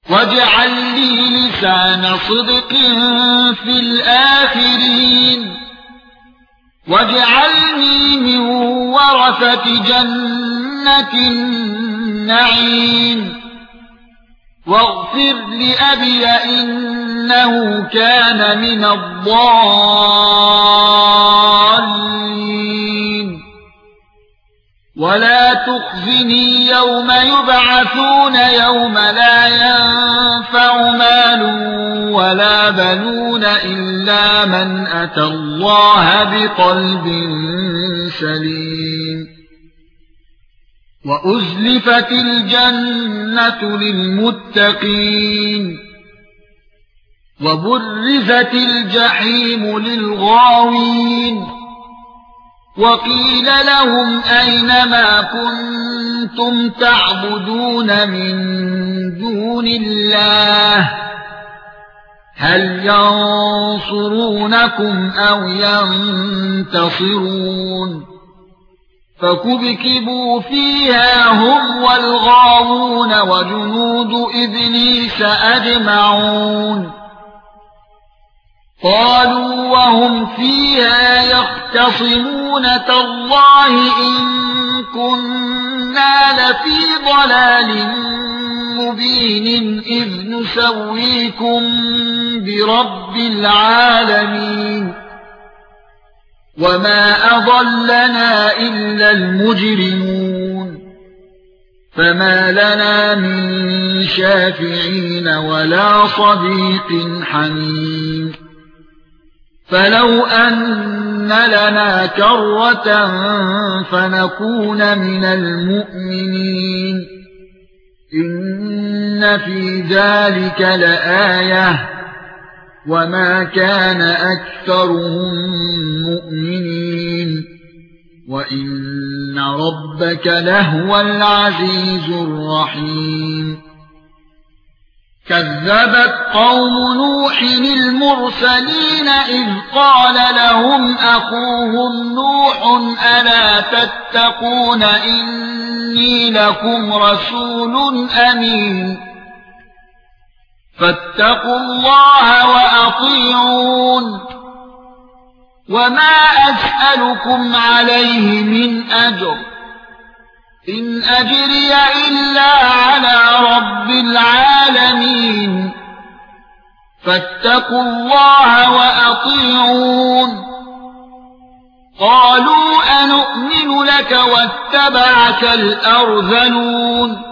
واجعل لي لسان صدق في الآخرين واجعلني من ورثة جنة النعيم واغفر لأبي إنه كان من الضالين ولا تخزني يوم يبعثون يوم لا ينفع مال ولا بنون إلا من أتى الله بقلب سليم وأزلفت الجنة للمتقين وبرزت الجحيم للغاوين وقيل لهم أين ما كنتم تعبدون من دون الله هل ينصرونكم أو ينتصرون فكبكبوا فيها هم والغاوون وجنود إبليس أجمعون قالوا وهم فيها يختصمون تالله إن كنا لفي ضلال مبين إذ نسويكم برب العالمين وما أضلنا إلا المجرمون فما لنا من شافعين ولا صديق حميم فلو أن لنا كرة فنكون من المؤمنين إن في ذلك لآية وما كان أكثرهم مؤمنين وإن ربك لهو العزيز الرحيم كذبت قوم نوح المرسلين إذ قال لهم أخوهم نوح ألا تتقون إني لكم رسول أمين فاتقوا الله وأطيعون وما أسألكم عليه من أجر إن أجري إلا على رب العالمين فاتقوا الله وأطيعون قالوا أنؤمن لك واتبعك الأرذلون